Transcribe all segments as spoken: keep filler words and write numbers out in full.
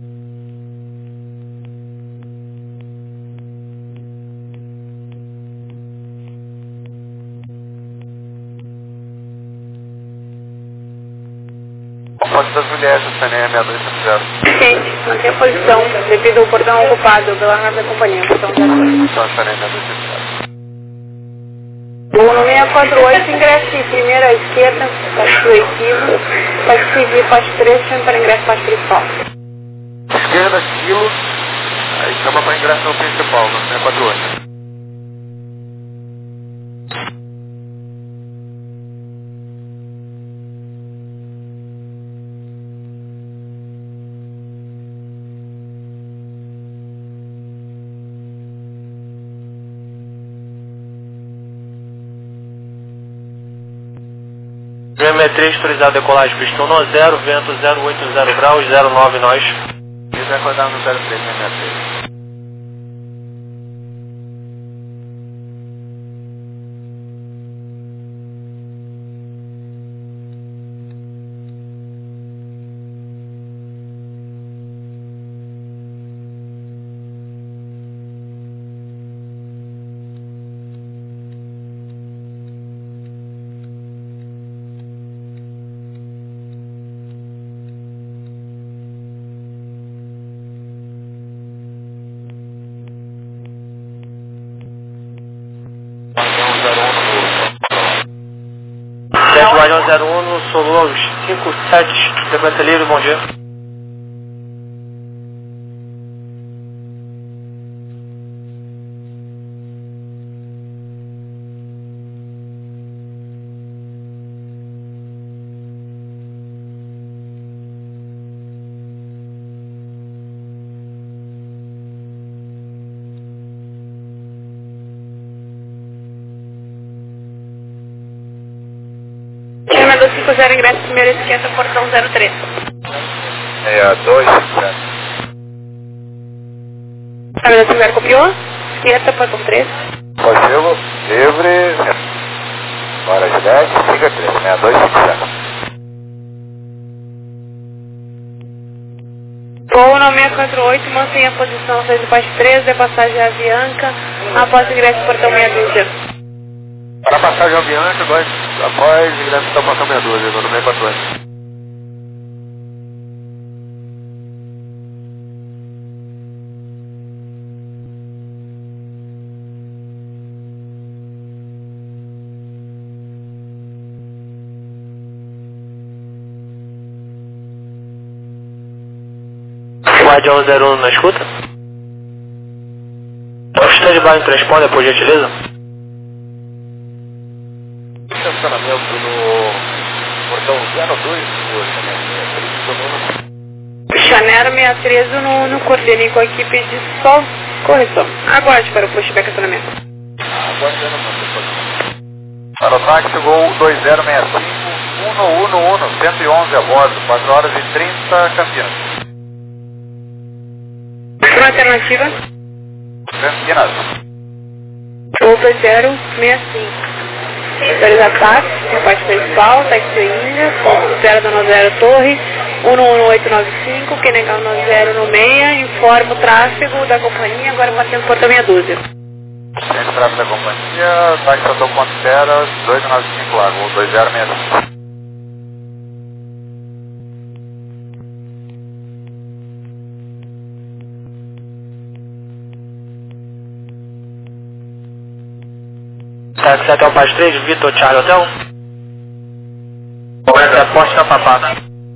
Pode das mulheres, o C N E seis dois sete zero. Gente, mantém a posição devido ao portão ocupado pela rádio da companhia. Portão zero dois. Então, C N E seis dois sete zero. O no seis quatro oito, ingresse primeiro à esquerda, parte coletivo, parte seguir, parte três, chama para ingresso, parte principal. Esquerda, quilo, aí chama para ingresso no principal, no seis quatro oito. Geometria autorizada decolagem, pistão no zero, vento zero oito zero graus, zero nove nós. E vai acordar no zero três, né, três. Guardião zero um no Solu aos cinco sete, frequência livre, bom dia. Terminador cinco zero, ingresso primeiro à esquerda, portão zero três. seis dois sete. Terminador cinco zero, copiou? Esquerda, portão três. Positivo, livre, hora de dez, siga três, seis dois sete. Voo no seis quatro oito, mantenha a posição seis do parte três, de passagem a Avianca, após o ingresso portão meia dúzia. Para passagem ao Bianca, dois, após ingresso da portão meia dúzia, no seis quatro oito. Guardião zero um na escuta. O stand-by em transponder, por gentileza. Estacionamento no portão zero dois, Chanero sessenta e três no, no coordenei com a equipe de sol. Correção. Aguarde para o pushback acionamento. Aguardando, mano. Para o táxi, Gol dois zero seis cinco, um um um, cento e onze a bordo, quatro horas e trinta, Campinas. Uma alternativa. Campinas. Gol dois zero seis cinco. Dois ataques, na parte principal, táxi Índia, zero nove zero Torre, um um oito nove cinco, Kenegal nove zero no meia, informa o tráfego da companhia, agora batendo porta meia dúzia. Centro tráfego da companhia, táxi Sotão Ponte Terra, dois nove cinco Lago, dois zero seis cinco. Táxi Hotel Paz três, Vitor Charlie Hotel. Correto, é Poste da Papá.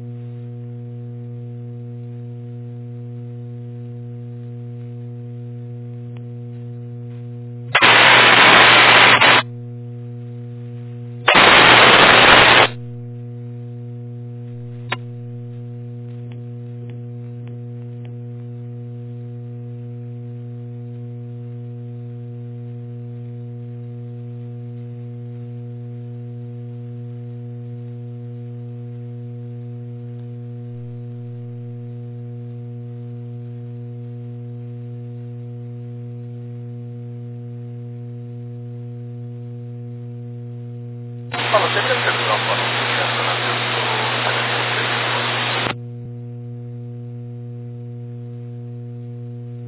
Você deve ter uma foto de estacionamento.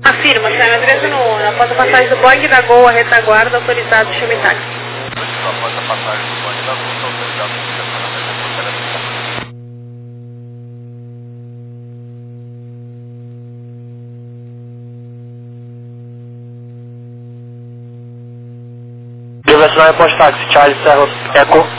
Afirma, Cessna três um um, após a passagem do Boeing da Gol, a retaguarda autorizado chame táxi. Após a passagem do Boeing da Gol, autorizado o estacionamento por telefone. Direcional Airport Taxi, Charlie Serra Echo.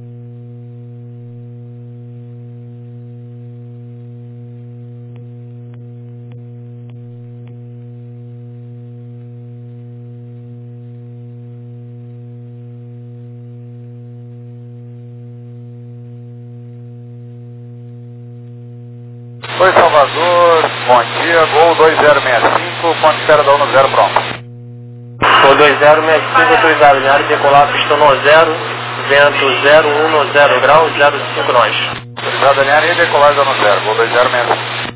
Oi Salvador, bom dia, Gol dois zero seis cinco, ponto espera da um zero pronto. Gol dois zero seis cinco, autorizado, linha de decolar, pistão no zero, vento zero um zero graus, zero cinco nós. Autorizado a linha de decolar da um zero, Gol dois zero seis cinco.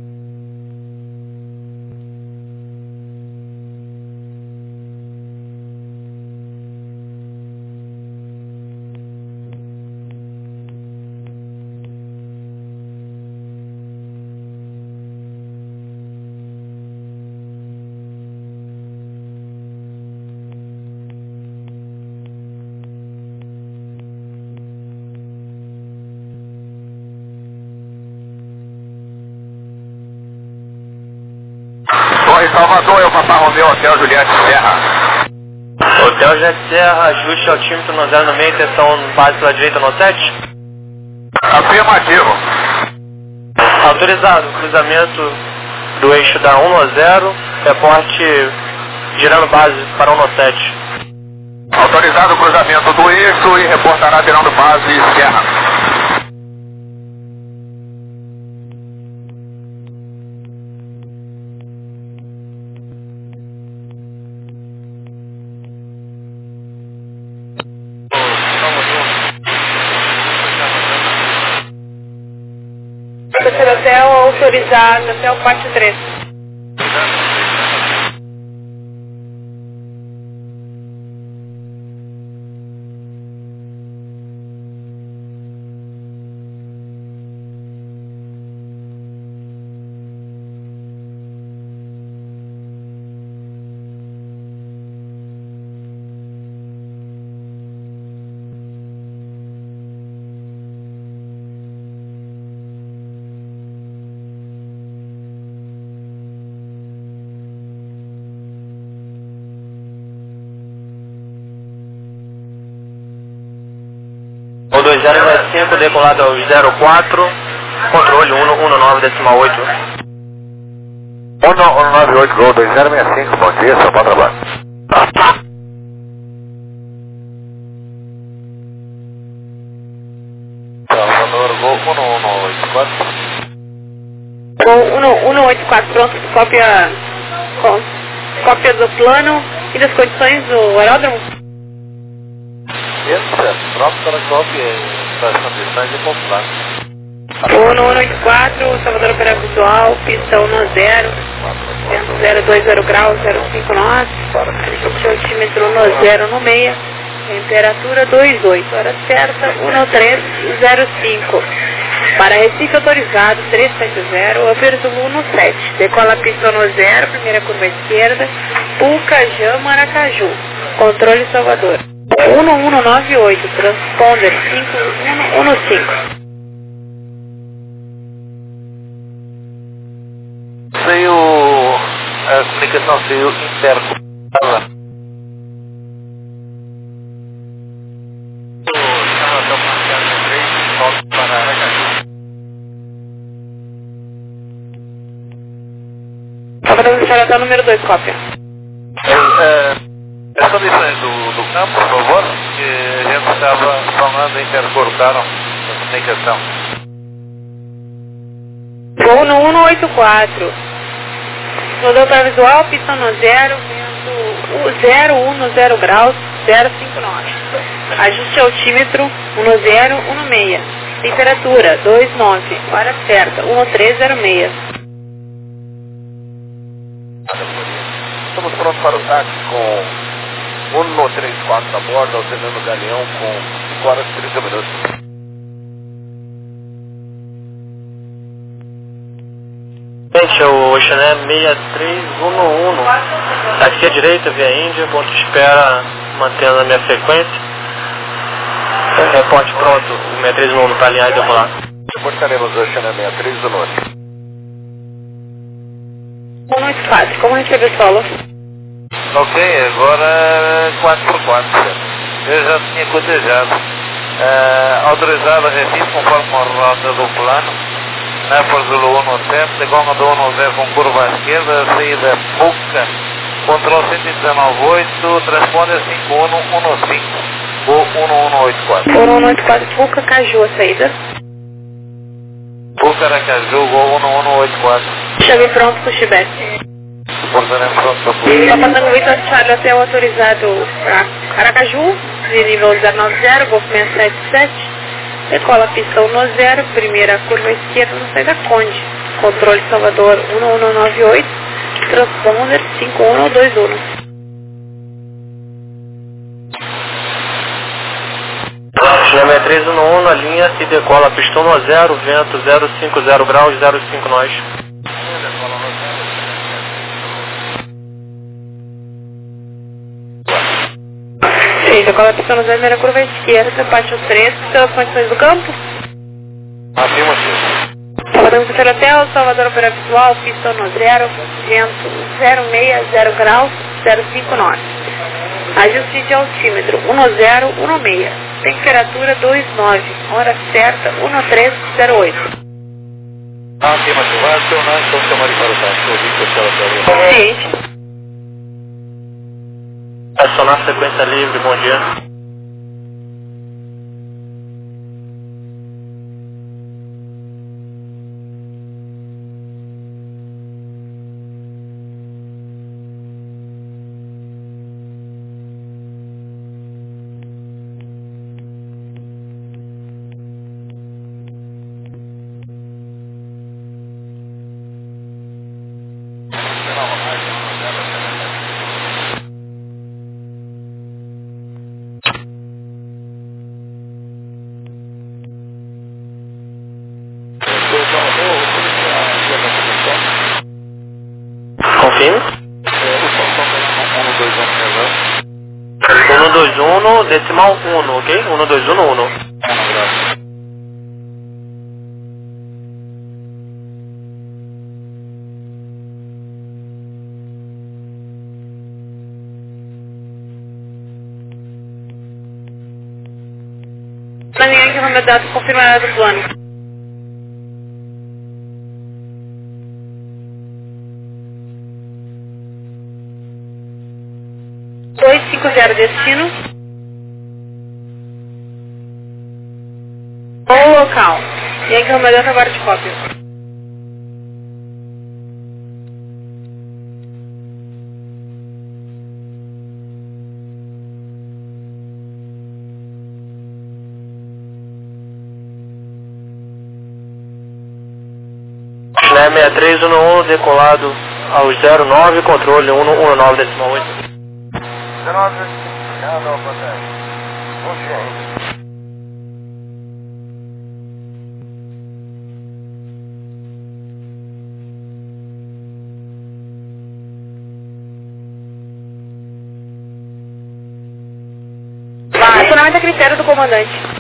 Oi Salvador, eu Papa Romeu, Hotel Juliette Serra. Hotel Juliette Serra, ajuste altímetro no zero no meio, atenção base pela direita no sete. Afirmativo. Autorizado, cruzamento do eixo da um no zero, reporte girando base para um no sete. Autorizado o cruzamento do eixo e reportará virando base Serra. Terceiro hotel autorizado até o pátio três. O dois zero seis cinco, decolado ao zero quatro, controle um um nove decimal oito. um nove oito, Gol dois zero seis cinco, bom dia, seu bom trabalho. Salvador, Gol um um oito quatro. Gol um um oito quatro, pronto, cópia, cópia do plano e das condições do aeródromo. Isso, pronto para a cópia das condições de popular. um um oito quatro, Salvador Opera Visual, pistão no zero, vento zero dois zero graus, zero cinco nós, altímetro no zero no meia, temperatura dois oito, hora certa um três zero cinco. Para Recife autorizado três sete zero, aperto um sete, decola pistão no zero, primeira curva esquerda, Pucajã, Maracaju, controle Salvador. um um nove oito, transponder cinco um um cinco. Saiu a comunicação saiu intercomunicada. Para Aracaju. Salvador Estrada número dois, cópia. É, as condições do, do campo, por favor, que a gente estava falando e intercortaram a comunicação. Gol no um oito quatro. Rodou para visual, pistão no zero, vento zero um zero graus, zero cinco nove. Ajuste altímetro um zero um seis. Temperatura dois nove. Hora certa um três zero seis. Estamos prontos para o táxi com um três quatro a bordo, auxiliando o Galeão com cinco horas e trinta minutos. Gente, Este é o Oceané seis três um um. Aqui à direita, via Índia, ponto de espera, mantendo a minha frequência. Reporte pronto, o seis três um um para alinhar e decolar. Reportaremos Oceané seis três um um. Boa noite, quatro. Como recebe o solo? Ok, agora quatro por quatro. Eu já tinha cotejado. Uh, autorizado a registro conforme a rota do plano. Nápoles Zulu dezessete, Gonga do dez com curva à esquerda, saída Puca, controle cento e dezenove oito, transponder cinco um um cinco, ou um um oito quatro. um um oito quatro, Puca, Caju, a saída. Puca, Aracaju, ou um um oito quatro. Chave pronto para o Chibete. Portaremos pronto para o Puca. Papandango Vitor Charlie, hotel autorizado para Aracaju, de nível zero nove zero, Golf seis sete sete. Decola a pista um zero, primeira curva esquerda na saída Conde. Controle Salvador um um nove oito, transponder cinco um dois um. Oceané seis três um um na linha e decola a pista um zero, vento zero cinco zero graus, zero cinco nós. Sim, decola a pista um zero, primeira curva esquerda, pátio três, pelas condições do campo. Afirma, senhor. Salvador Vitor Hotel, Salvador Opera Visual, pista um zero, vento zero seis zero graus, zero cinco nós. Ajuste de altímetro um zero um seis, temperatura dois nove, hora certa um três zero oito. Afirma, senhor. Vai acionar, então chamar para o táxi. Ouvi que eu estava Ciente. Acionar sequência livre, bom dia. Confirme. um dois um, decimal um, ok? um dois um um. Planeamento de nome data confirmada do plano. dois cinco zero destino. Ou local. E aí que nome data agora de cópia. Oceané seis três um um, decolado ao zero nove, controle um um nove decimal oito. Acionamento a critério do comandante.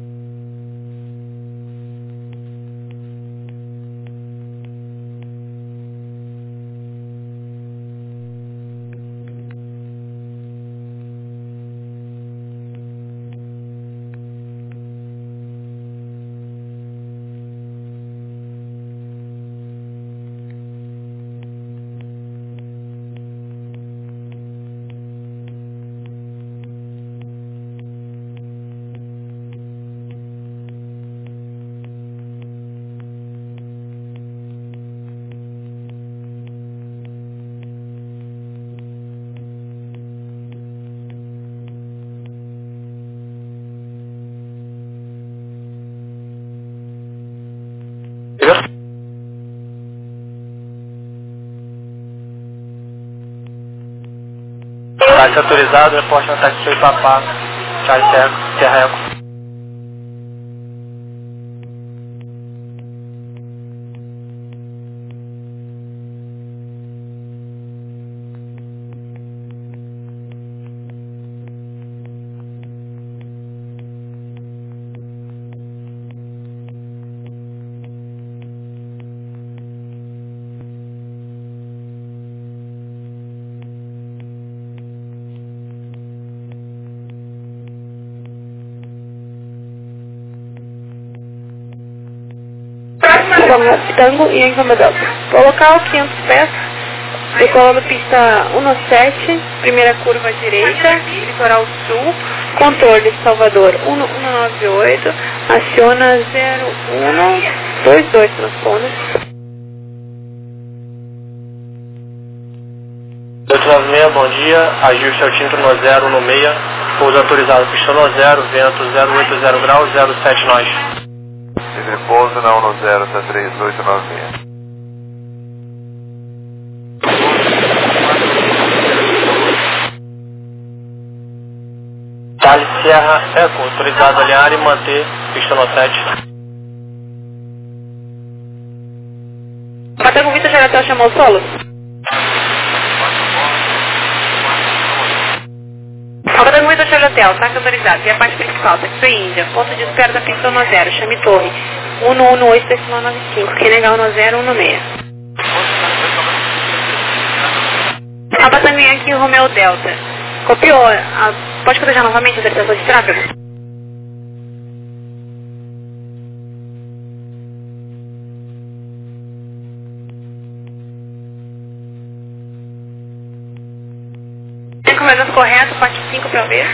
Táxi autorizado, reporte no táxi Oi Papá, Charlie Terra Eco. Tango e Yankee Romeo Delta. Para o local, quinhentos pés, decolando pista um sete, primeira curva à direita, litoral sul, controle Salvador um um nove oito, aciona zero um dois dois transponder. oito nove seis, bom dia, ajuste altimetro no zero um seis, pouso autorizado, pista no zero, vento zero oito zero graus, zero sete nós. Livre pouso na um zero, tá três oito nove seis. Charlie Sierra Eco, autorizado a alinhar e manter pista no sete. Patango Vitor Geratel chamou o solo? Patango Vitor Geratel, taxa autorizado, via parte principal, taxa Índia, ponto de espera da pista no zero, chame torre, um um oito decimal nove cinco, que negar no zero um seis. A Patango Yankee Romeo Delta, copiou, a, pode proteger novamente a autorização de tráfego? Comandante correto, parte cinco para ver.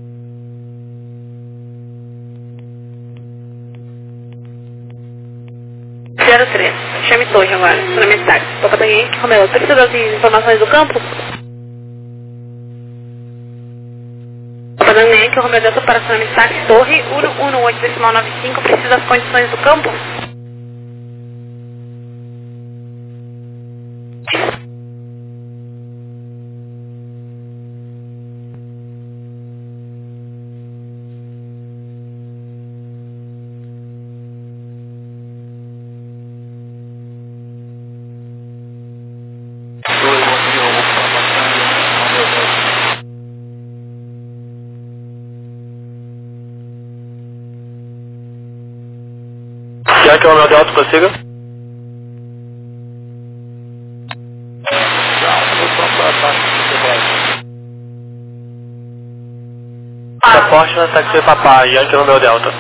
zero três. Chame torre agora, na metade. Toca também, Romeu, precisa das informações do campo? Toca também, que o Romeu deu para a metade, torre, um um oito decimal nove cinco, precisa das condições do campo? Já que é o meu delta, consiga? Suporte na taxi papai, Yankee Romeo Delta.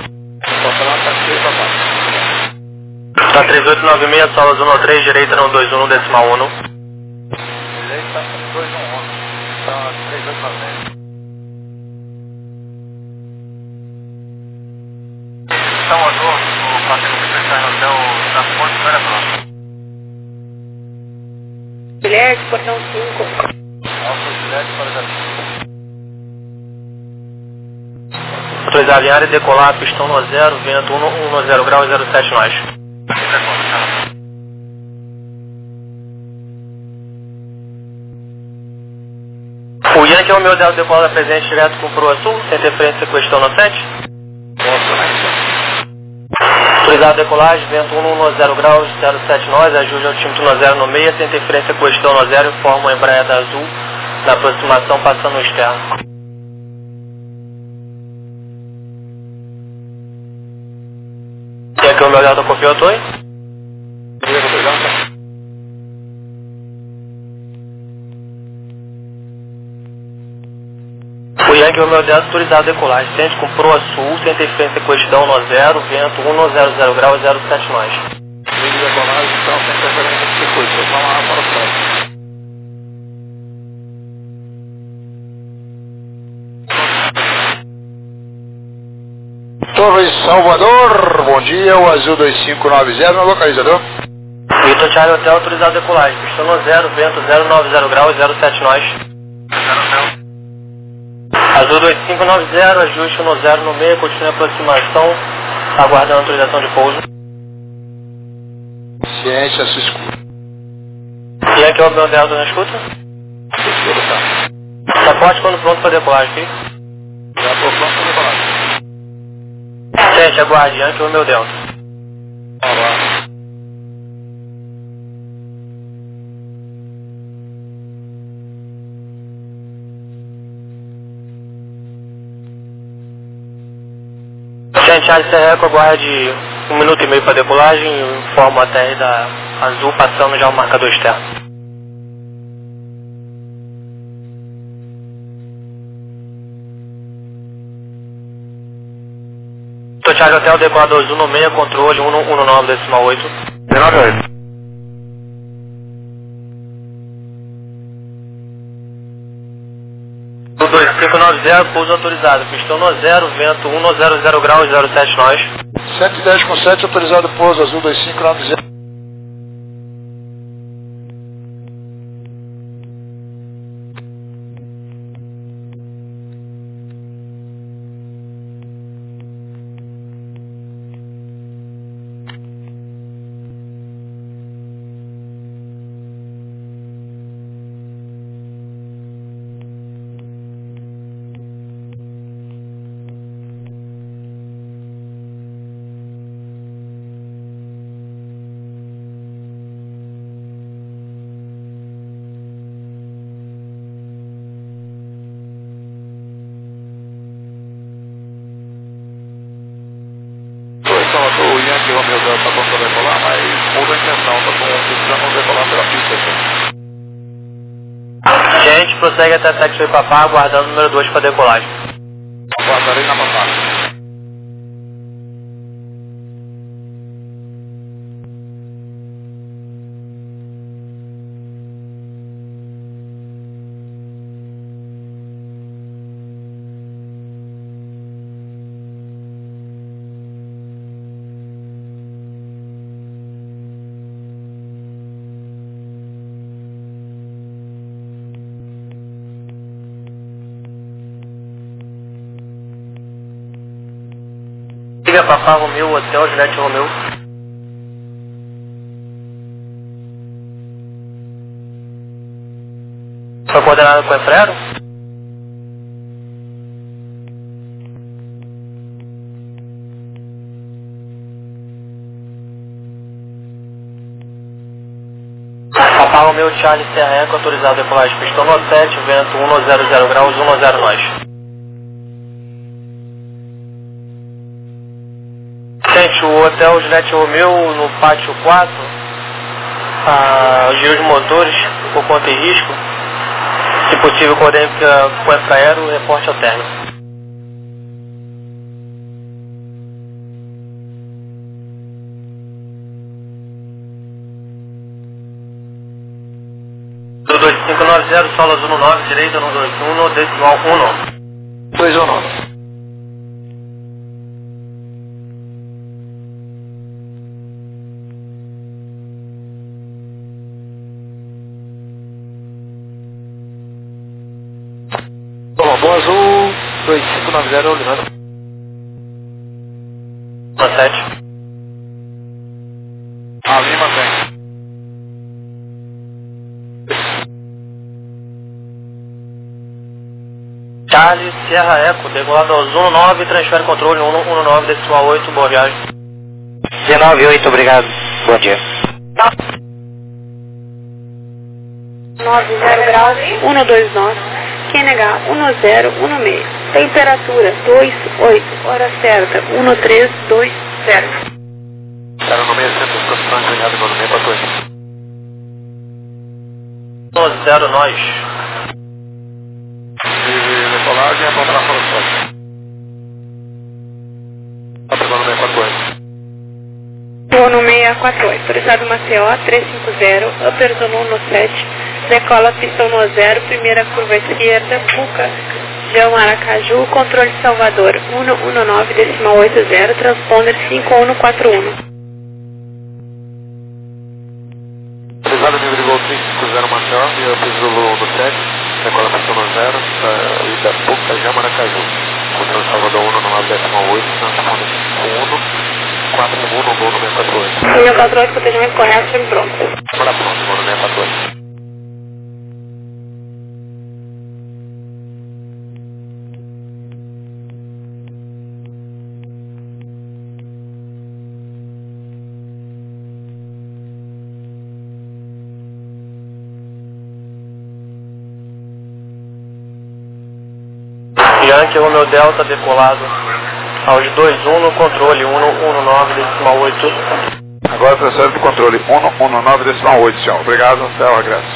Tá três oito nove seis, solas um três, direita não dois um, decimal um. Direita dois um um, tá três oito nove seis. Salvador, o Patango Vitor está no hotel da Ponte Vera Blanca. Guilherme, portão cinco. Alfa Juliette para Jardim. Autorizar alinhar e decolar, pistão no zero, vento um um zero graus, zero sete nós. O Yankee Romeo Delta decola presente direto com o Proa Sul, sem interferência com questão no sete. Autorizado a decolagem, vento um um zero graus, zero sete nós, ajuste altímetro no zero no seis, sem interferência com questão no zero, informa a embreada azul na aproximação passando no externo. Yankee Romeo Delta copiou, Toy? O Yankee Romeo Delta autorizado a decolagem, sente com Proa Sul, sem interferência com questão no zero, vento um um zero zero graus, zero sete nós. Decolagem, então, sem interferência com circuito. Vamos lá para o próximo. Torre Salvador, bom dia, o Azul dois cinco nove zero no localizador. Vitor Charlie Hotel autorizado a decolagem, pistão no zero, vento zero nove zero graus, zero sete nós. Azul dois cinco nove zero, ajuste no zero no meio, continue a aproximação, aguardando a autorização de pouso. Ciência, se escuta. E aqui é o meu Delta na escuta? Saporte quando pronto para decolagem, ok? Já estou pronto para decolagem. Sente, aguarde, Yankee, o meu Delta. Olá. Sente, Charlie Serreco, aguarde um minuto e meio para decolagem e informo a T R da Azul passando já o marcador externo. Charlie Hotel, decolador Azul no meio, controle um um nove decimal oito. dezenove oito. dois cinco nove zero, pouso autorizado. Pistão no zero, vento um no zero zero graus, zero sete nós. sete e dez com sete, autorizado pouso, azul dois cinco nove zero. O Yankee Romeo Delta tá pronto para decolar, mas muda a intenção, tá precisando decolar pela pista. Gente, prossegue até Taxiway Papá, aguardando o número dois para decolagem. Aguardarei na passagem. Liga Papá Romeu, Hotel Juliette Romeu. Foi coordenado com o Efrero? Papá Romeu, Charlie Serra Eco, autorizado a decolagem. Pistão no sete, vento um no zero zero graus, um no zero nós. Gente, o Hotel Juliette Romeu no pátio quatro, ah, giro de motores, por conta e risco. Se possível, coordene com o aero e reporte ao término. Do dois cinco nove zero, solo azul no nove, direita no dois um, decimal um. dois um nove. Colombo azul, dois cinco nove zero, Leandro. sete. A Lima tem. Charlie Sierra Eco, decolado ao um nove, transfere controle um nove, decimal oito, boa viagem. dezenove oito, obrigado. Bom dia. nove zero graus, um dois nove. Q N H um zero um seis. Temperatura dois oito. Hora certa um três dois zero. Cara, no meio centro de estação engenhado no meio para dois. um zero nós. E decolagem é para fora do site. Tá pegando no meio para dois. Vou no seis quatro oito. Autorizado Maceió três cinco zero. Upper Zone um no sete. Decola pistão no zero, primeira curva esquerda, Puca, João Aracaju, controle Salvador, um um nove, decimal oito zero, transponder cinco um quatro um. Autorizado nível de voo três cinco zero Maceió, e eu fiz o Zulu no sete, decola pistão no zero, e da Puca, João Aracaju, controle Salvador um nove, decimal oito, transponder cinco um, quatro um no voo no seis quatro oito. seis quatro oito, protegimento correto, sempre pronto. Bora pronto, voo no seis quatro oito. Yankee Romeo Delta, decolado aos dois um no controle um um nove, decimal oito. Agora transfere para o controle um um nove, decimal oito, senhor. Obrigado, até o regresso.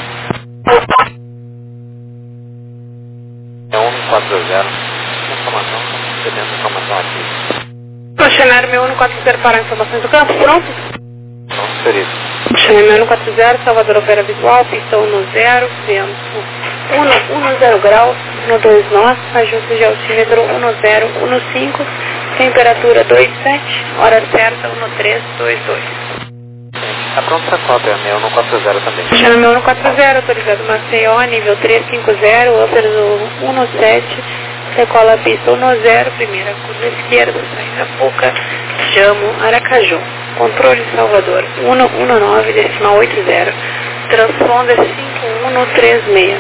É um quatro zero. Informação, recebendo informação aqui. Funcionário meu um quatro zero para informações do campo, pronto? Pronto. transferido. Chama um quatro zero, Salvador opera visual, pista um zero, vento um zero graus, um dois nós, ajuste de altímetro um zero um cinco, temperatura dois sete, hora certa um três dois dois. Tá pronto essa cópia, meu um quatro zero também. Chama um quatro zero, autorizado Maceió, nível três cinco zero, upper um sete, decola a pista um zero, primeira curva esquerda, saída Puca, Jamo, Aracaju. Controle Salvador um um nove, decimal oito zero, transponder cinco um três seis.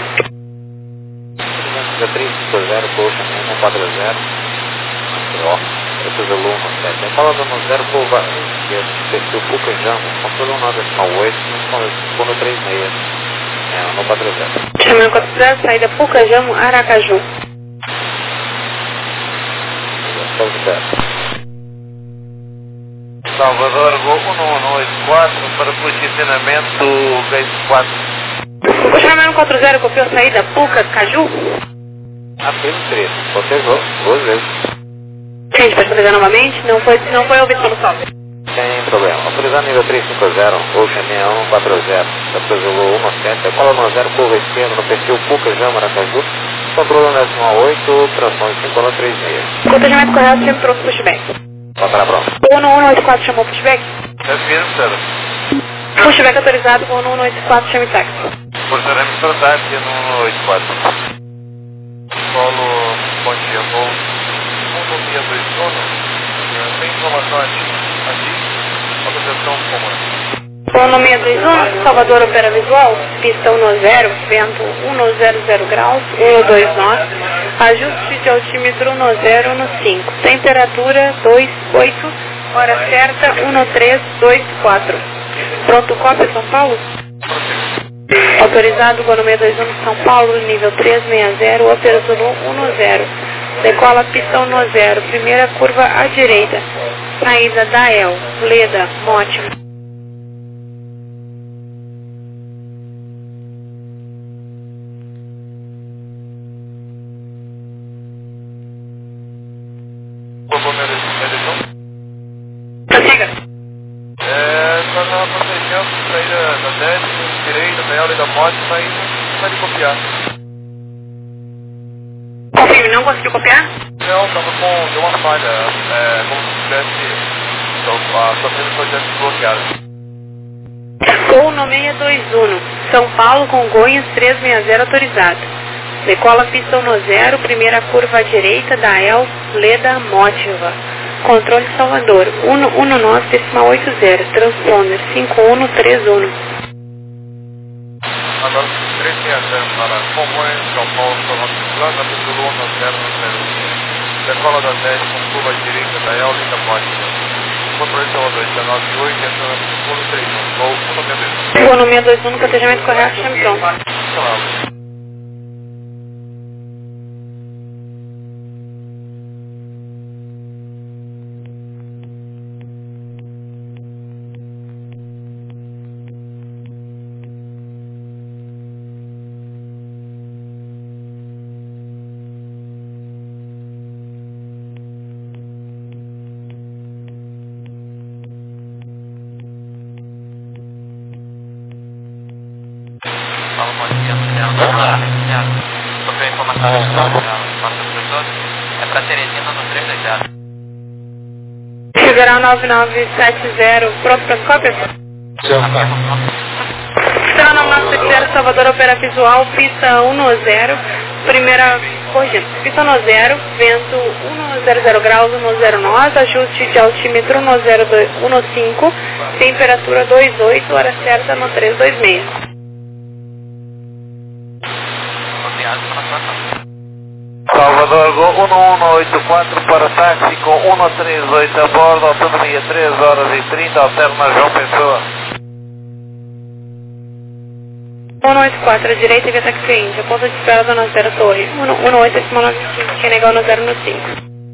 três cinco zero, Poxa, um quatro zero, Maceió, esse Zulu um sete. Decola do um zero, curva esquerda, perfil Puca, Jamo, controle um nove, decimal oito, transponder um três seis, é, um quatro zero. Chama um quatro zero, saída Puca, Jamo, Aracaju. Salvador, Gol um um oito quatro para posicionamento Gate quatro. O chamamento um quatro zero copiou saída Puca, Caju? Apenas três, botejou duas vezes. A gente pode autorizar novamente? Não foi, não foi ouvido pelo software. Sem problema. Autorizar nível três cinco zero, Ocean um quatro zero, depois Zulu um sete, cola um zero, curva esquerda no perfil Puca, Jama, Aracaju, controle um decimal oito, transponder cinco um três seis. Protegimento correto, sempre trouxe pushback. Volta na prova. O um um oito quatro chamou pushback? Confirmo, senhor. Pushback autorizado com o um um oito quatro, chame táxi. Portaremos para táxi no um um oito quatro. Solo, bom dia, voo um um seis dois um, tem informações aqui, autorização comum. um um seis dois um, Salvador opera visual, pista um zero, vento um zero zero graus, um dois nós, ajuste de altímetro um zero um cinco, temperatura dois oito, hora certa um três dois quatro. Pronto, cópia São Paulo? Autorizado, Gol seis dois um São Paulo, nível três seis zero, upper Zulu um zero. Decola pista um zero, primeira curva à direita, saída da El, Leda, Mote. Prossiga. É, está na protegendo, saída da dez, direita, da L e da moto, saindo, vai de copiar. Confirme, não conseguiu copiar? Não, estava com, deu uma falha, é, como se tivesse, então, a sua frente foi desbloqueada. Gol no seis dois um, São Paulo, Congonhas três seis zero autorizado. Decola pista um zero, primeira curva à direita da El, Leda, Mótiva. Controle Salvador, um um nove, decimal oito zero, transponder cinco um três um. Agora, três seis zero para Congonhas, São Paulo, Plana, Pizulu um zero zero. Decola da dez com curva à direita da El, Leda, Mótiva. Controle Salvador, dezenove oito, entrando no três um, Gol um seis dois um. Gol no seis dois um, protegimento correto, chame pronto. Claro. Sobre a informação que está nosso professor, é para Teresina no três dois zero. Federal nove nove sete zero, pronto para as cópias? Federal nove nove sete zero, Salvador opera visual, pista um zero, primeira, corrigindo, pista um zero, vento um zero zero graus, um zero nós, ajuste de altímetro um zero um cinco, temperatura dois oito, hora certa no três dois seis. Salvador, Gol um um oito quatro para táxi com um três oito a bordo, autonomia três horas e trinta, alterna João Pessoa. um oito quatro, à direita via táxi Índia, ponto de espera da zero Torre, um oito nove cinco, quem negar o zero cinco.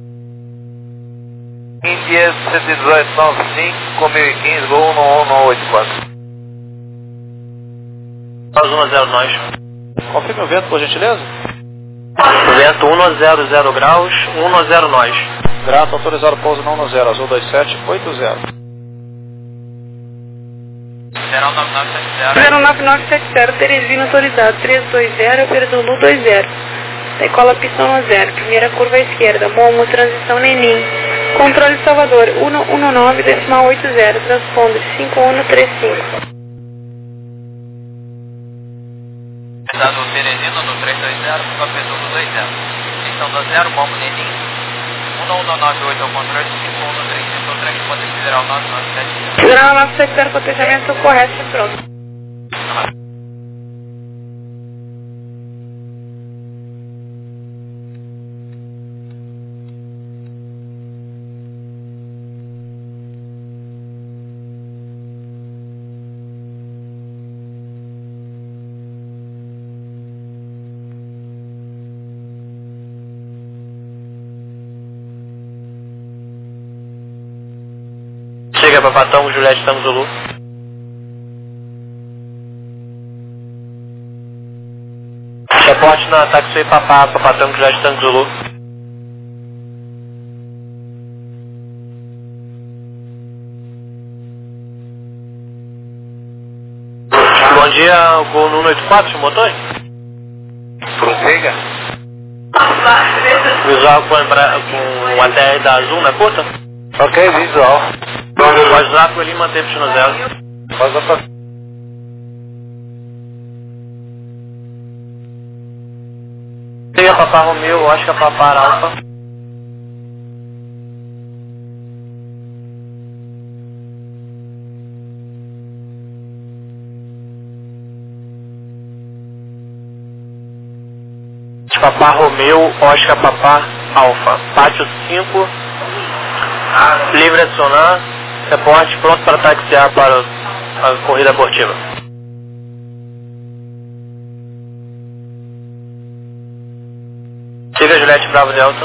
Índia cento e dezoito noventa e cinco, com mil e quinze, Gol um um oito quatro. um zero nós. Confirme o vento, por gentileza. Vento um zero zero graus, um zero nós. Grato, autorizado pouso no um zero, Azul dois sete oito zero. Federal nove nove sete zero. zero nove nove sete zero, Teresina autorizado, três dois zero, Pedro Zulu dois zero. Decola pista um zero, primeira curva à esquerda, Momo, transição Nenim. Controle Salvador, um um nove, decimal oito zero, transponder cinco um três cinco. Estado Teresina no três dois zero, Pedro Zulu dois zero. Pista um zero, Momo, Nenim. um um nove oito ao controle, cinco um três cinco, transponder Federal nove nove sete zero. Federal nove sete zero, cotejamento correto e pronto. Chega para Patão, Juliette, Tango Zulu. Reporte na Taxi Papá, Papatão, Juliette, Tango Zulu. Bom dia, voo no um oito quatro, motor? Prossiga. Visual com, com o A T R da Azul na curta? Ok, visual. WhatsApp ali mantém no zero. Faz a passagem. Tem a Papá Romeu, acho que a Papá Alfa. Papá Romeu, Oscar Papá Alfa. Pátio cinco. Livre adicionar. Reporte pronto para taxiar para a corrida esportiva. Siga Juliette Bravo Delta.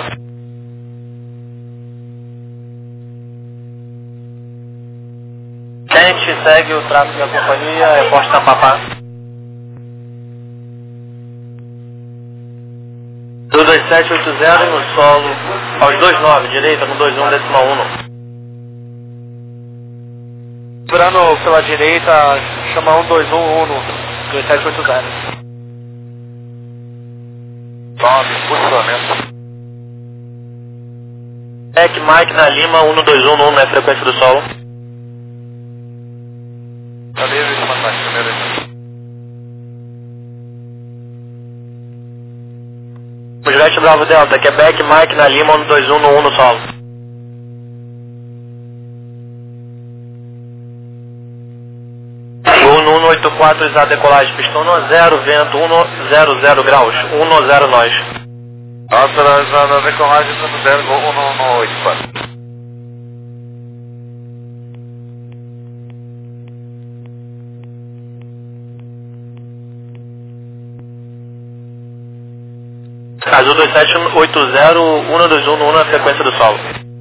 Tente, segue o tráfego da companhia, reporte da Papá. dois dois sete oito zero no solo, aos dois nove, direita no dois um decimal um. Virando pela direita, chama um dois um um dois sete oito zero. nove, posicionamento. Ec Mike na Lima, um dois um um na frequência do solo. Cadê esse massagem? Primeiro aí. Juliette Bravo Delta, Quebec Mike na Lima, um dois um um no solo. um um oito quatro, exato decolagem, pistão no zero, vento um zero zero graus, um zero nós. Autorizando a decolagem no zero, um um oito quatro. Azul dois sete oito zero, um dois um um na frequência do solo.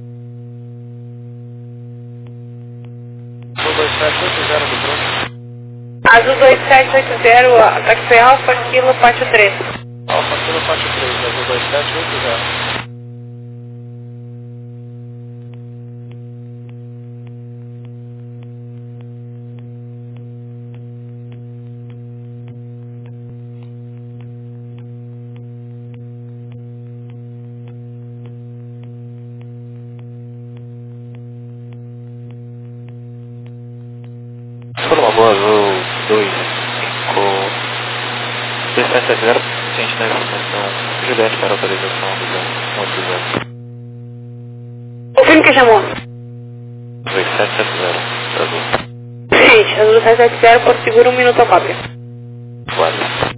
um dois sete oito zero do Bruno. Azul dois sete oito zero, taxi Alfa, Kilo, Pátio três. Alfa, Kilo, Pátio três, Azul dois sete oito zero. Por favor, Azul dois cinco dois sete sete zero, ciente da informação Juliette para autorização do um oito zero. Confirme que chamou. dois sete sete zero, Azul. Gente, Azul sete sete zero, Porto Seguro, um minuto a cópia. Guarda.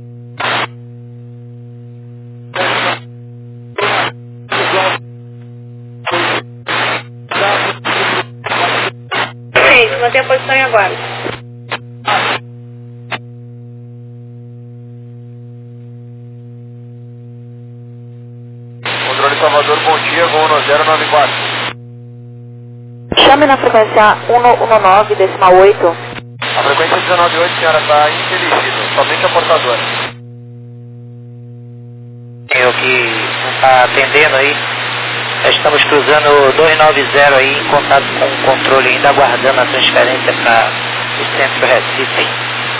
Gente, mantenha a posição e aguarde. Controle Salvador, bom dia, voo no zero nove quatro. Chame na frequência um um nove, decimal oito. A frequência dezenove oito, senhora, está inteligível, somente a portadora. Eu que não está atendendo aí. Estamos cruzando dois nove zero aí, em contato com o controle, ainda aguardando a transferência para Centro Recife.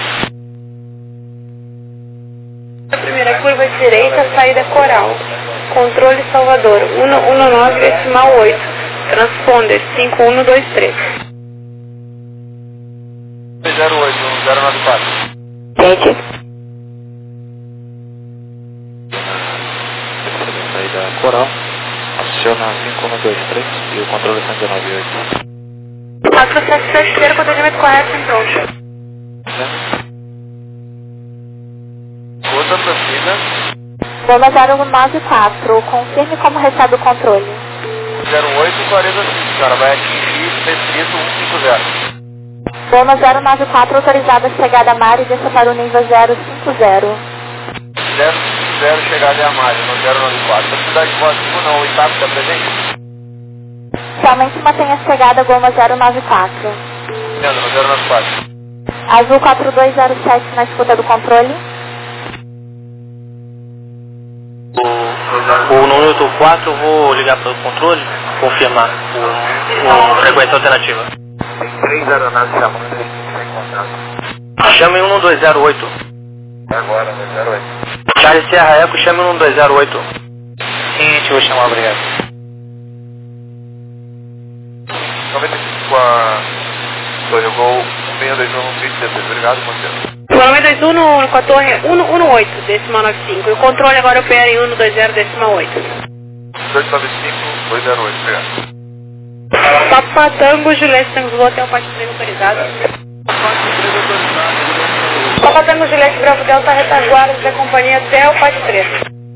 A primeira curva direita, saída Coral. Controle Salvador, cento e nove decimal oito. Transponder, cinco um dois três. zero oito, zero nove quatro. Gente. Saída Coral. Aciona cinco um dois três e o controle cento e noventa e oito. quatro sete sete zero, com atendimento correto, em pronto. Outra torcida. Goma zero nove quatro, confirme como recebe o controle. zero oito quarenta e cinco, cara, vai atingir restrito cento e cinquenta. Goma zero nove quatro, autorizada a chegada a mar e desça para o nível zero cinco zero. zero cinco zero, chegada em Amário, no zero nove quatro. A cidade de Voz cinco não, o Itaco está presente? Somente mantenha a chegada Goma zero nove quatro. Entendo, no zero nove quatro. Azul quatro dois zero sete na escuta do controle. O, o número quatro, eu vou ligar para o controle, confirmar o, o frequência alternativa. Tem três aeronaves chamando a gente sem contato. Chame um dois zero oito. Agora, no zero oito. Charlie Serra Eco, chame um dois zero oito. Sim, gente, vou chamar, obrigado. noventa e cinco com a Torre Gol seis dois um vinte e seis, obrigado, Monteiro. nove dois um com a torre cento e oito, decimal noventa e cinco. E o controle agora opera em cento e vinte, decimal oito. dois nove cinco, dois zero oito, obrigado. Papa Tango, Juliette Tango do Hotel, parte três autorizado. Papa Tango, Juliette Bravo Delta, retaguarda da companhia até o parte três.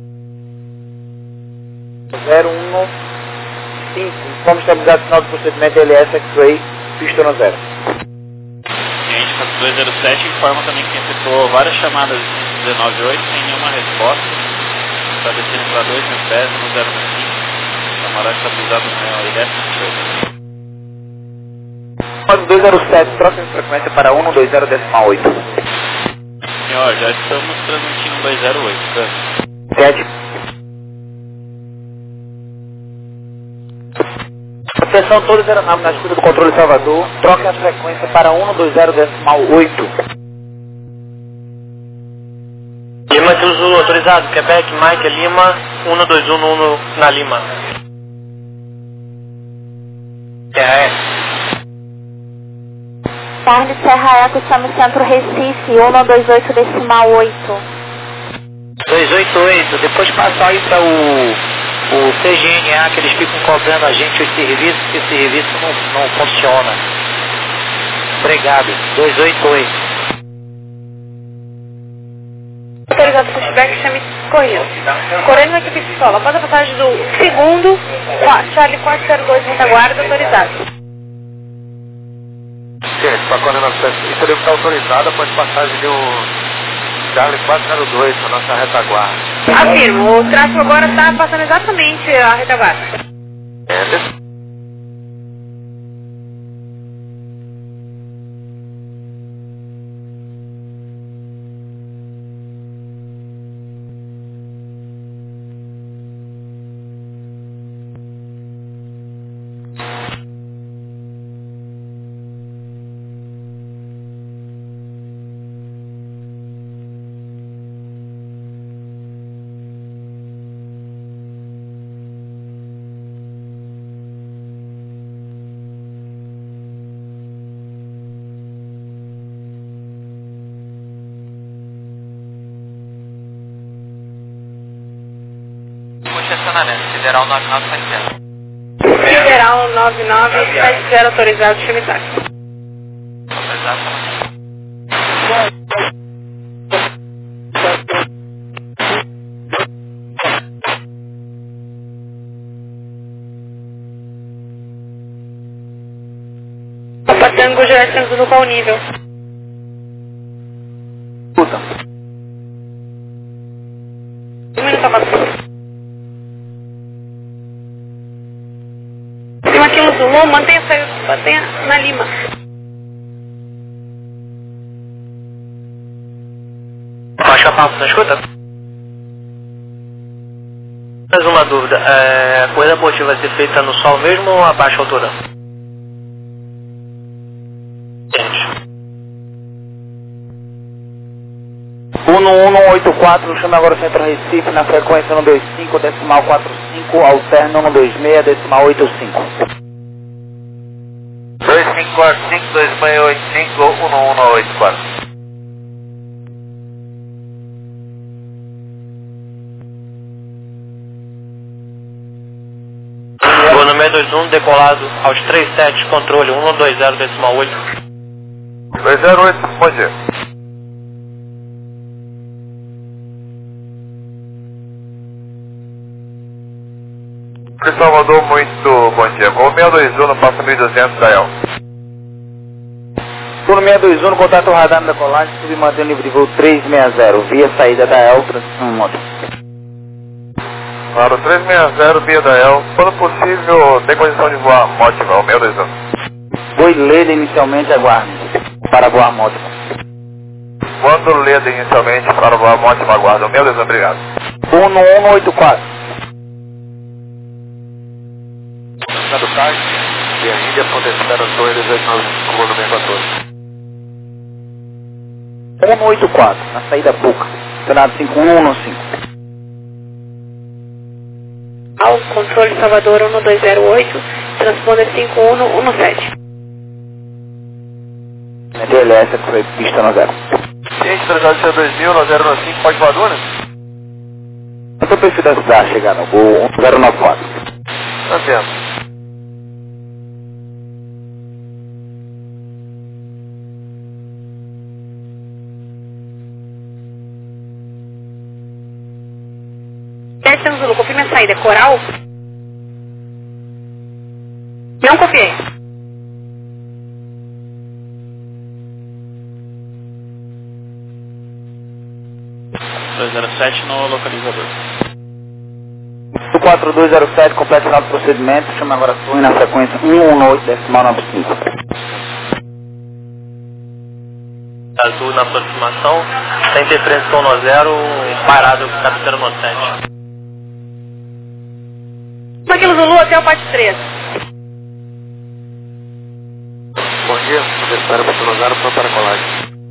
zero um cinco, como estabilidade final do procedimento L S X-Ray, pista no zero. Cliente quatro dois zero sete informa também que efetuou várias chamadas de dezenove oito sem nenhuma resposta. Está descendo para dois mil pés no zero cinco. Camarote estabilizado no I D F vinte e oito. quatro dois zero sete, troca de frequência para um dois zero decimal oito. Senhor, já estamos transmitindo um dois zero oito, tá? sete. Atenção, todas as aeronaves na escuta do controle Salvador, troque a frequência para um dois zero decimal oito. Lima de uso autorizado, Quebec, Mike, Lima, um dois um um na Lima. Serra é. Charlie Serra Eco, chame Centro Recife, cento e vinte e oito, decimal oito. dois oito oito, depois passa aí para o, o C G N A, que eles ficam cobrando a gente os serviços, que esse serviço não, não funciona. Obrigado, dois oito oito. Autorizado o pushback, chame Correio. Correio na equipe de escola, após a passagem do segundo, Charlie quatro zero dois, retaguarda, autorizado. Gente, para quando nós isso deve estar autorizada após passagem do Charlie quatro zero dois, a nossa retaguarda. Afirmo, o tráfego agora está passando exatamente a retaguarda. É, Estacionamento, Federal nove nove sete zero. Federal nove nove sete zero, autorizado, chame táxi. Autorizado. Papa Tango, Juliette Tango do qual nível? Puta. Um minuto, Papa Tango. Cima Kilo Zulu, mantenha, mantenha na Lima. Baixa a papo, não escuta? Mais uma dúvida, é, a corrida abortiva vai ser feita no sol mesmo ou a baixa altura? Gente. um um oito quatro, chama agora o Centro Recife na frequência um dois cinco, decimal quatro cinco, alterna um dois seis, decimal oito cinco. dois cinco quatro cinco, dois seis oito cinco, um um oito quatro. Voo número dois um, decolado aos três sete, controle um dois zero, decimal oito. dois zero oito, bom dia. De Salvador, muito bom dia. Voo seis dois um, passa mil e duzentos da El. Voo seis dois um, contato radar na decolagem, submantém o nível de voo trezentos e sessenta, via saída da El, transição moto. Para o trezentos e sessenta, via da El, quando possível, tem condição de voar módica, o seis dois um. Foi leda inicialmente, aguarde, para voar moto. Quando leda inicialmente para voar módica, aguarda, o seis dois um, obrigado. um um oito quatro. Do C A I, e a Índia, Ponte Espera, Torre dezoito nove cinco, voo número quatorze. um um oito quatro, na saída Puca, Senado cinco um um cinco. Ao controle Salvador um dois zero oito, transponder cinco um um sete. D L S foi pista no zero. Ciente, trajado C dois mil, no zero nove cinco, pode voar Dunas? Quanto é o perfil da cidade chegar no voo zero nove quatro? Tá vendo. Sete Zulu, confirme a saída. Coral? Não confiei. dois zero sete no localizador. quatro dois zero sete, completo final do procedimento, chama agora a torre na frequência um um oito, decimal nove cinco. Azul na aproximação, sem interferência com no zero, parado, cabeceira no sete. Maquilo Zulu até o Pátio três. Bom dia, espera para o zero, pronto para a colagem.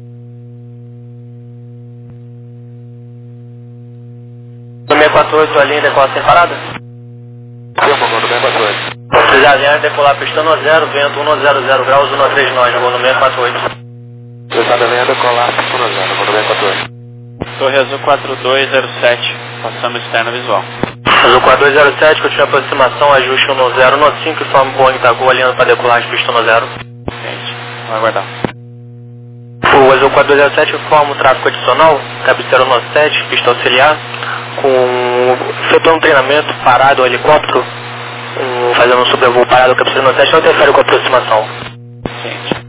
No seis quatro oito, a linha decola sem parada? Sim, por favor, no seis quatro oito. Precisa alinhar e decolar pista no zero, vento um zero zero graus, um três nove, voo no seis quatro oito. Precisada linha decolar, pista no zero, voo no seis quatro oito. Torre Azul quatro dois zero sete, passamos externa visual. Azul quatro dois zero sete, continua a aproximação, ajuste um zero cinco, informe Boeing Tagu, alinhando para decolagem, pista no zero. Ciente, vamos aguardar. O Azul quatro dois zero sete informa o tráfego adicional, cabeceira no sete, pista auxiliar, com efetuando um treinamento parado ao helicóptero, um, fazendo um sobrevoo parado ao cabeceira no sete, não interfere com a aproximação. Ciente.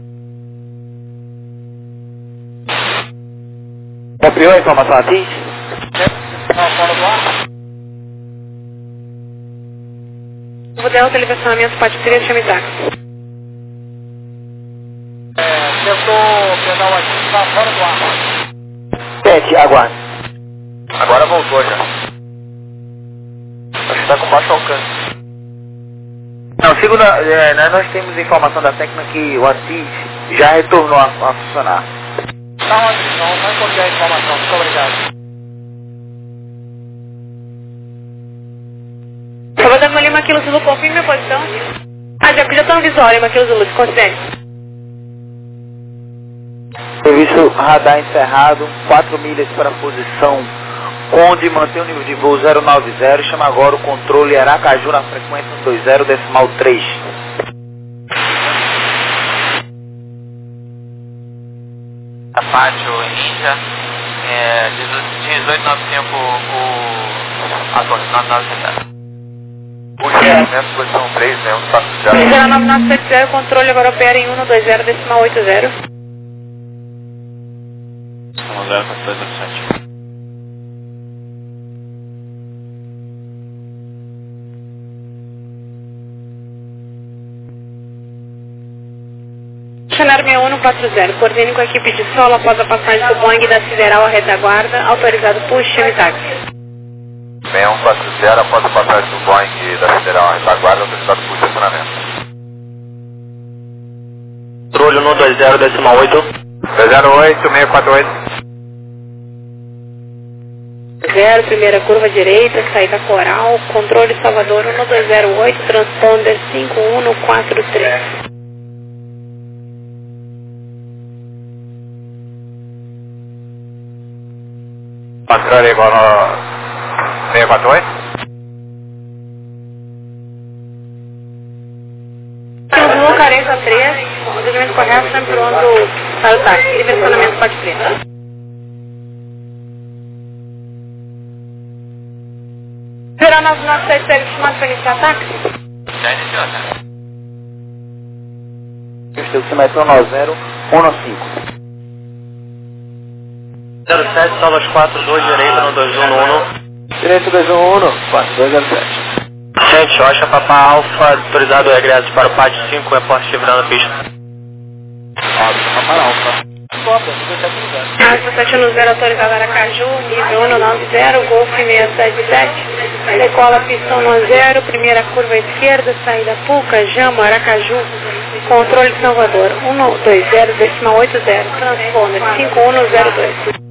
Copiou a informação aqui? Vou dar o televisionamento Pátio três, chame táxi. Tentou pegar o aqui, está fora do ar. sete, aguarde. Agora voltou já. Acho que está com baixo alcance. Não, segunda, é, nós, nós temos informação da técnica que o Assis já retornou a, a funcionar. Tá ótimo, não vai encontrar a informação, muito obrigado. Salvador Lima, Maquilo Zulu, confirme a posição. Ah, já estou no visual, Maquilo Zulu, considere. Serviço radar encerrado, quatro milhas para a posição Conde, mantém o nível de voo zero nove zero, chama agora o controle Aracaju na frequência um dois zero, decimal três. Pátio Índia, é, dezoito nove cinco, o... a torre, nove nove sete. O gerenciamento, posição três, né, um espaço já. zero nove nove sete zero, controle agora opera em um dois zero, decimal oito zero. um zero quatro dois zero sete. Cenário seis um quatro zero, coordene com a equipe de solo após a passagem do Boeing da Sideral à retaguarda, autorizado por chame táxi. seis um quatro zero, após a passagem do Boeing da Federal à retaguarda, autorizado por estacionamento. Controle um dois zero, decimal oito. dois zero oito, seis quatro oito. zero, primeira curva direita, saída Coral, controle Salvador um dois zero oito, transponder cinco um quatro três. Controle igual no seis quatro oito? Zulu quarenta e três, procedimento correto, sempre pronto para o táxi, direcionamento pode três. Zero nove nove sete sete, estimado para iniciar táxi? Já iniciou, tá? Estacionamento nove zero um cinco. zero sete, Salvas quatro dois, direita no dois um um. Direito dois um um, quatro dois zero sete. Gente, Rocha Papa Alfa, autorizado o regresso para o pátio cinco, reporte livrando a pista. Óbvio, Papa Alfa. Cópia, Alfa sete um zero, autorizado Aracaju, nível um nove zero, Golf seis sete sete, decola pista um zero, primeira curva esquerda, saída Puca, Jama, Aracaju, controle Salvador, um dois zero, decimal oito zero, transponder cinco um zero dois.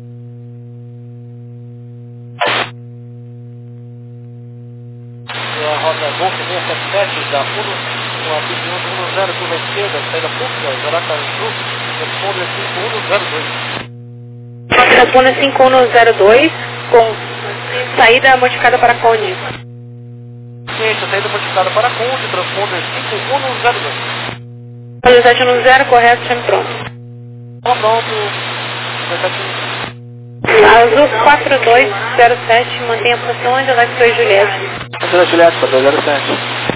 A roda Golf seis sete sete, da um, a pista um zero, curva esquerda, saída Puca, Aracaju, transponder cinco um zero dois. Transponder cinco um zero dois, com saída modificada para Conde. Gente, a saída modificada para Conde, transponder cinco um zero dois. sete um zero, correto, sempre pronto. Tá pronto. Azul quatro dois zero sete, mantenha a posição onde vai dois Juliette. dois Juliette, quatro dois zero sete.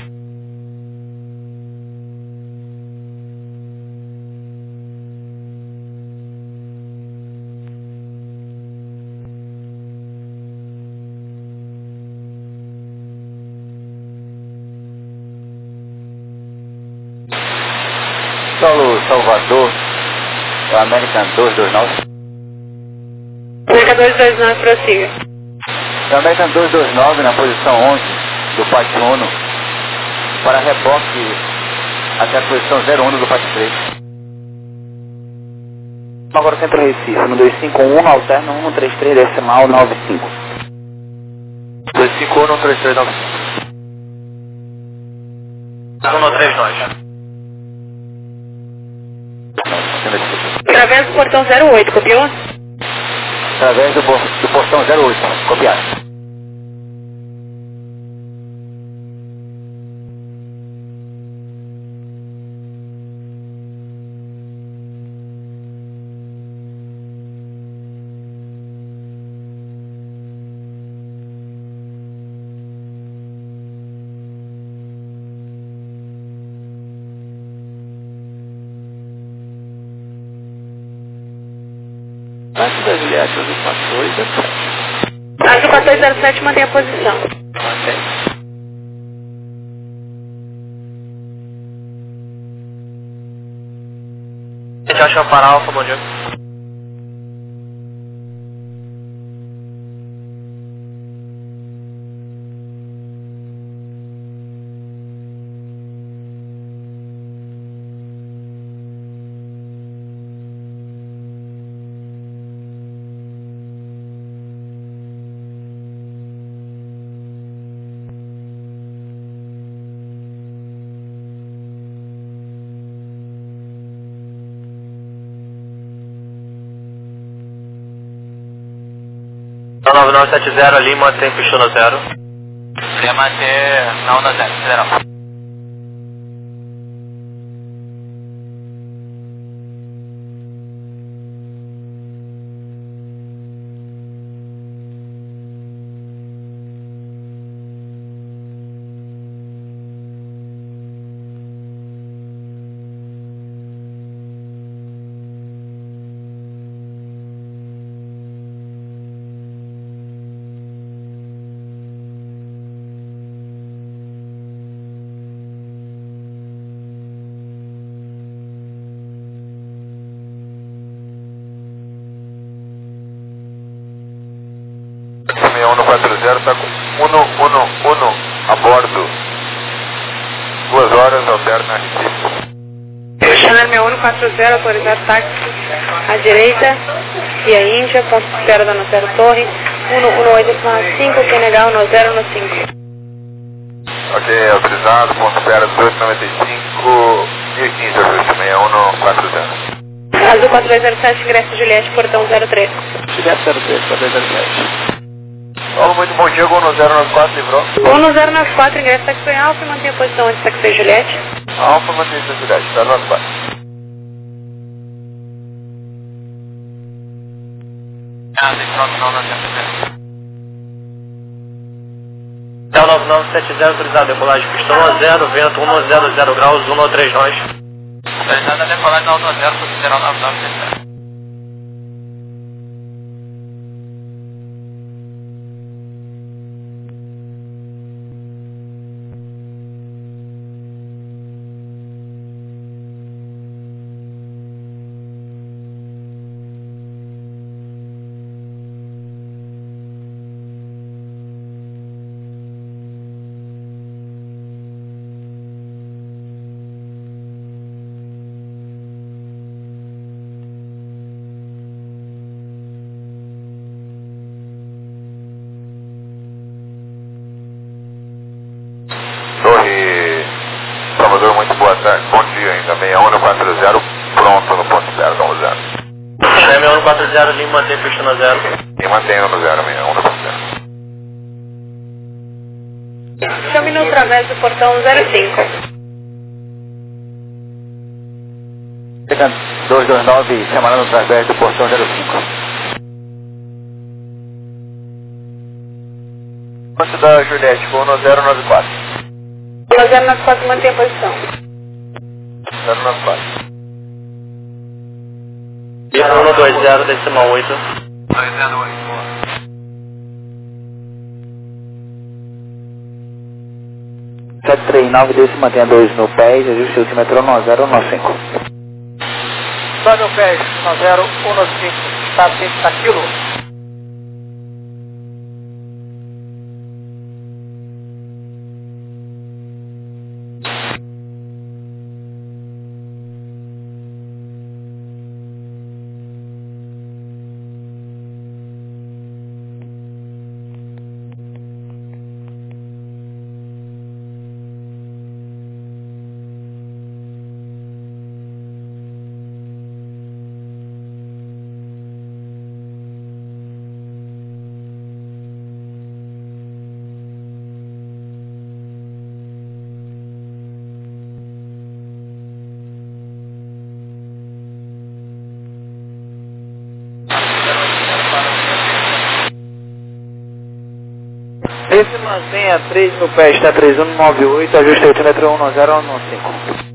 Solo Salvador, o American dois dois nove. American dois dois nove, prossiga. O American dois dois nove na posição onze do pátio um, para reboque até a posição zero um do pátio três. Agora centro Recife, um dois cinco um, alterna um três três, decimal nove cinco. dois cinco um, um três três, nove cinco. um três nove. Através do portão zero oito, copiou? Através do, do portão zero oito, copiado. Táxi da Juliette, azul quatro dois zero sete. Azul quatro dois zero sete, mantém a posição. Mantém. Gente, acha para Alfa, bom dia. nove nove sete zero ali, mantém pista no zero. Quer manter na onda zero, federal. seis um quatro zero está com um um um a bordo. Duas horas, alterna Recife. Chanel sessenta e um quatro zero, autorizado táxi à direita, via Índia, ponto de espera da Notero Torre, um um oito cinco, quem negar um zero um cinco. Ok, autorizado, ponto espera dezoito noventa e cinco, mil e quinze, ajuste seis um quatro zero. Azul quatro dois zero sete, ingresso Juliette, portão zero três. Juliette zero três, quatro dois zero sete. Alô, muito bom dia, um zero nove quatro, livrou. um zero nove quatro, ingresso taxi Alfa e mantém a posição antes taxi Juliette. Alfa, mantém a Juliette, zero nove quatro. Ah, tem próximo não, não, não. Hotel nove nove sete zero, autorizado, decolagem pistão a zero, vento um zero zero graus, um três nós. Autorizado a decolagem na um zero, considerar nove nove sete zero. Torre Salvador, muito boa tarde, bom dia ainda, seis um quatro zero, pronto no ponto zero, vamos zero. seis um quatro zero, Lima mantém pistão a zero. E mantém no zero, seis um no ponto zero. Chame-no através do portão zero cinco. dois dois nove, chamando através do portão zero cinco. Ponto da Juliette, um zero nove quatro. um zero nove quatro, mantém a posição. zero nove quatro. um dois zero, decimal oito. dois zero oito. sete três nove, desse mantenha dois no pés, ajuste o metrô um zero um cinco. dois no pés, um zero um cinco, está sempre daquilo. Esse mantenha três no pé, está três um nove oito, ajuste altímetro um zero um cinco.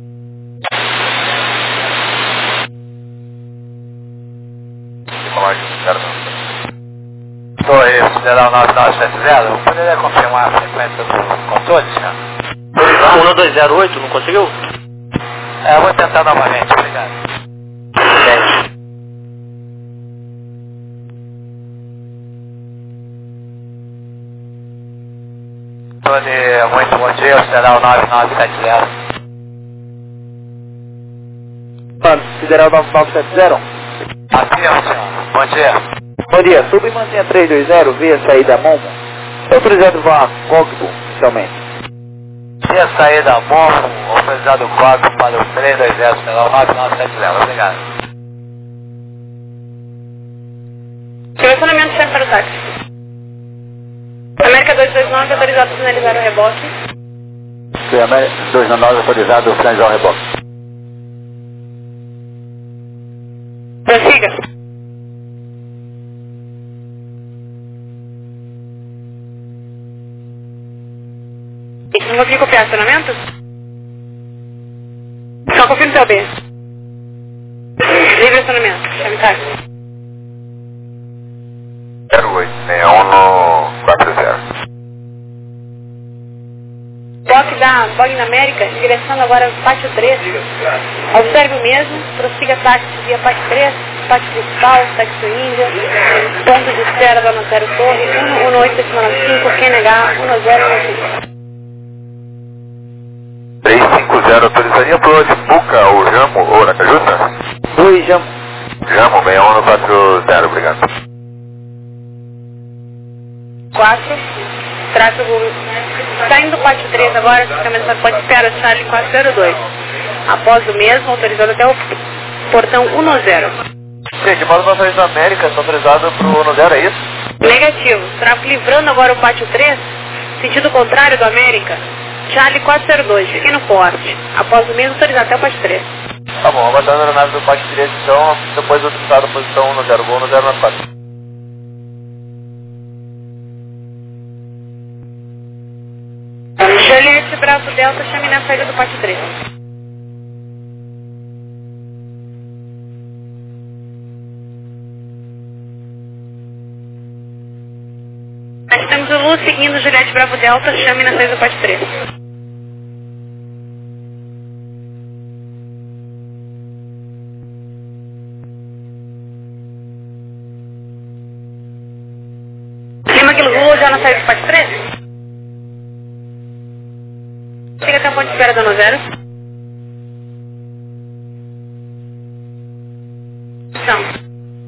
Torre Federal nove nove sete zero, poderia confirmar a frequência do controle, senhor? um dois zero oito, não conseguiu? É, eu vou tentar novamente, obrigado. dez. Tony, muito bom dia, Federal nove nove sete zero. Mano, Federal nove nove sete zero. Afirmo, senhor. Bom dia. Bom dia, sub e mantenha três dois zero, via saída Momo. Autorizado vá Cogbo, oficialmente. Via saída Momo, autorizado quatro para o três dois zero, Federal nove nove sete zero, obrigado. Direcionamento certo para o táxi. América dois dois nove, autorizado a finalizar o reboque. América dois dois nove, autorizado a finalizar o reboque. Prossiga. Não consegui copiar acionamento? Só confirma o teu B. Livre acionamento, chame táxi. zero oito seis um no quatro zero. Toque da Bogna América, direção agora ao pátio três. Observe o mesmo, prossiga táxi via pátio três, pátio principal, táxi Índia, ponto de espera da Notero Torre, um um oito nove cinco, Q N H um zero um cinco. três cinco zero, autorizaria para o de Puca ou Jamo ou Aracajuta? Oi, Jamo. Jamo, seis um no quatro zero, obrigado. quatro, tráfego saindo do pátio três agora, sistema pode esperar Charlie quatro zero dois. Após o mesmo, autorizado até o portão um zero. Gente, fala para sair da América, está autorizado para o um zero, é isso? Negativo, tráfego livrando agora o pátio três, sentido contrário do América, Charlie quatro zero dois, fiquem no porte. Após o mesmo, autorizado até o pátio três. Tá bom, aguardando a aeronave do pátio três, então, depois autorizado a posição um zero, voo um zero nove quatro. Juliette Bravo Delta, chame na saída do pátio três. Nós temos o Lu seguindo Juliette Bravo Delta, chame na saída do pátio três. Lima Kilo Lu já na saída do pátio três? Fica até o ponto de espera do um zero. Então.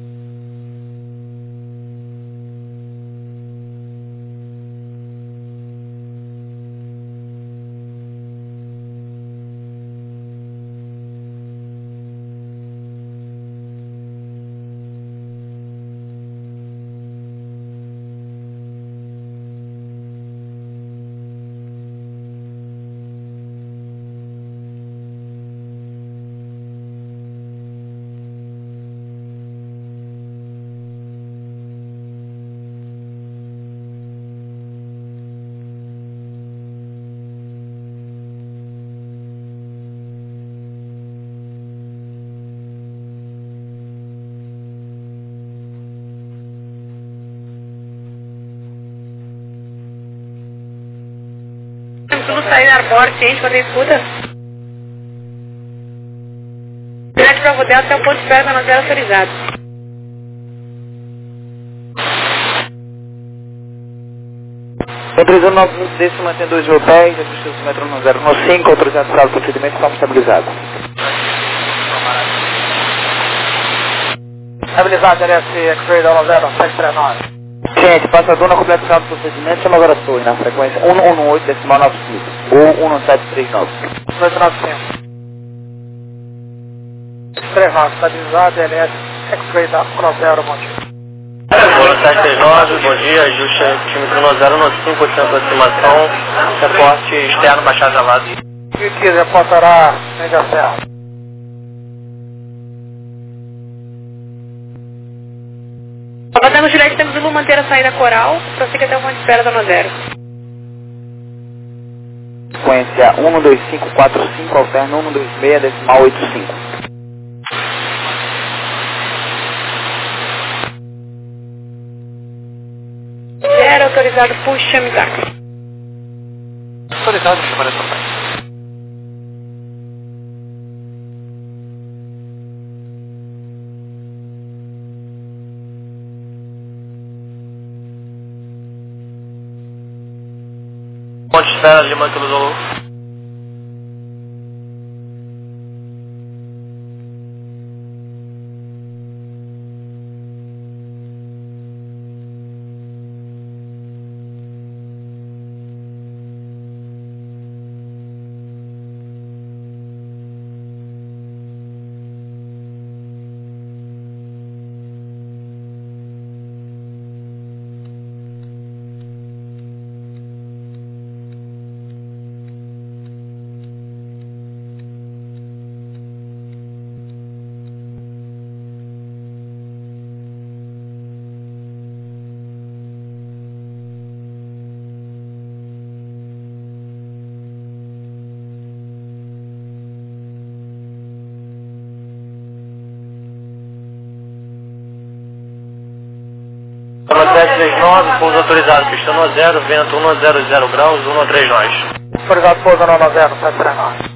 Vamos sair da airport, gente, quando escuta. Direto para o Delta até o ponto de espera da um zero autorizado. Autorizando nove minutos desse, mantém dois hotéis, ajuste o metro um zero um cinco, autorizado sala de procedimento, estamos estabilizados. Estabilizado, L S X-Ray da um zero sete três nove. Gente, passador na completa sala de procedimento, chama agora a torre na frequência um um oito decimal nove cinco ou um sete três nove. dois nove cinco. três nove, estabilizado, L S X-Ray da um zero, bom dia. Bolo sete três nove, bom dia, ajuste time um zero um cinco, oito aproximação, reporte externo, baixada lado. E aqui, reportará, média certa. Aguardando o Juliette, temos o Lu manter a saída coral, prossiga até o ponto de espera da um zero. Frequência um dois cinco quatro cinco, alterno um dois seis decimal oito cinco. Zero autorizado, puxa, chame táxi. Autorizado, chama essa parte. Ponte de espera, Lima Kilo Zulu. sete três nove, pouso autorizado, pista um zero, vento um zero zero graus, um três nós. Autorizado, pouso no um zero, sete três nove.